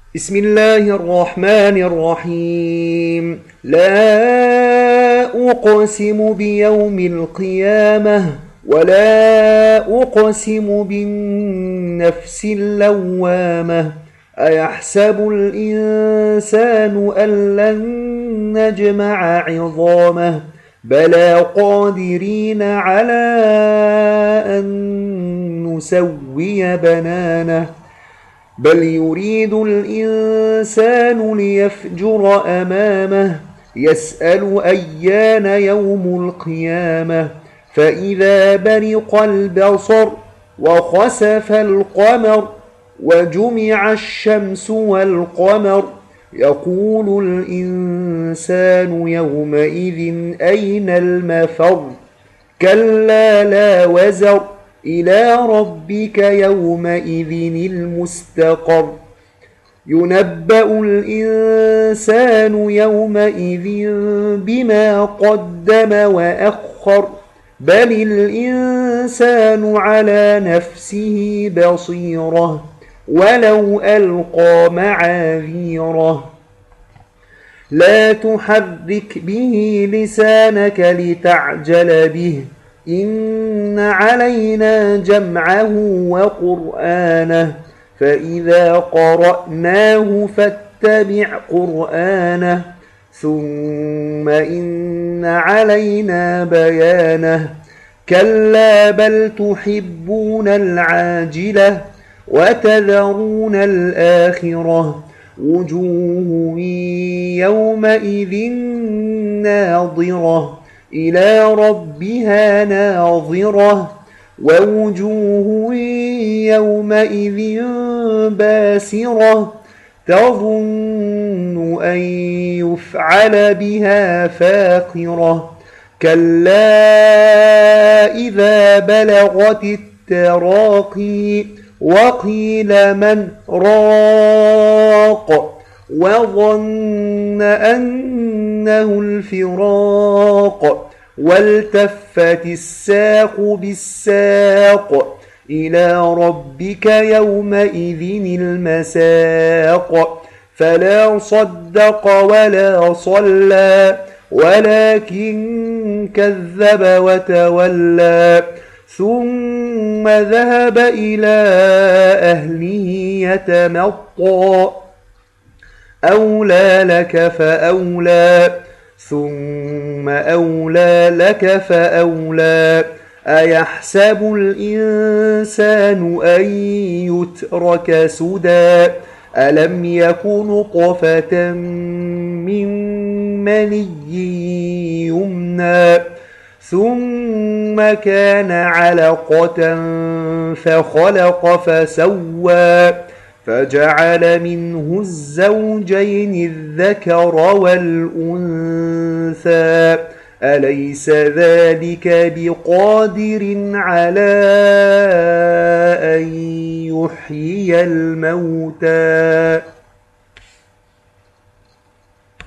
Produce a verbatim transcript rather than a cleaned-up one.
بسم الله الرحمن الرحيم. لا أقسم بيوم القيامة ولا أقسم بالنفس اللوامة. أيحسب الإنسان أن لن نجمع عظامه بلى قادرين على أن نسوي بنانه بل يريد الإنسان ليفجر أمامه يسأل أيان يوم القيامة فإذا برق البصر وخسف القمر وجمع الشمس والقمر يقول الإنسان يومئذ أين المفر كلا لا وزر إلى ربك يومئذ المستقر ينبأ الإنسان يومئذ بما قدم وأخر بل الإنسان على نفسه بصيرة ولو ألقى معاذيره لا تحرك به لسانك لتعجل به إن علينا جمعه وقرآنه فإذا قرأناه فاتبع قرآنه ثم إن علينا بيانه كلا بل تحبون العاجلة وتذرون الآخرة وجوه يومئذ ناظرة إلى ربها ناظرة ووجوه يومئذ باسرة تظن أن يفعل بها فاقرة كلا إذا بلغت التراقي وقيل من راق وظن أنه الفراق والتفت الساق بالساق إلى ربك يومئذ المساق فلا صدق ولا صلى ولكن كذب وتولى ثم ذهب إلى أهله يتمطى أولى لك فأولى ثم أولى لك فأولى أيحسب الإنسان أن يترك سدى ألم يكن نطفة من مني يمنى ثم كان علقة فخلق فسوى فجعل منه الزوجين الذكر والأنثى أليس ذلك بقادر على أن يحيي الموتى